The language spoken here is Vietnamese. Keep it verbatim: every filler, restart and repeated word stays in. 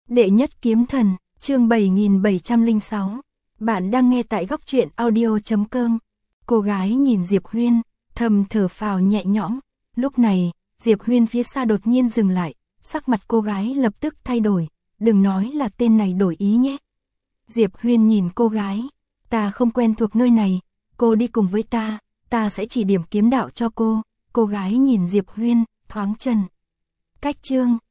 Đệ nhất kiếm thần, chương bảy nghìn bảy trăm lẻ sáu. Bạn đang nghe tại góc truyện audio chấm com. Cô gái nhìn Diệp Huyên, thầm thở phào nhẹ nhõm. Lúc này, Diệp Huyên phía xa đột nhiên dừng lại, sắc mặt cô gái lập tức thay đổi. Đừng nói là tên này đổi ý nhé. Diệp Huyên nhìn cô gái, ta không quen thuộc nơi này, cô đi cùng với ta, ta sẽ chỉ điểm kiếm đạo cho cô. Cô gái nhìn Diệp Huyên, thoáng chần. Cách chương,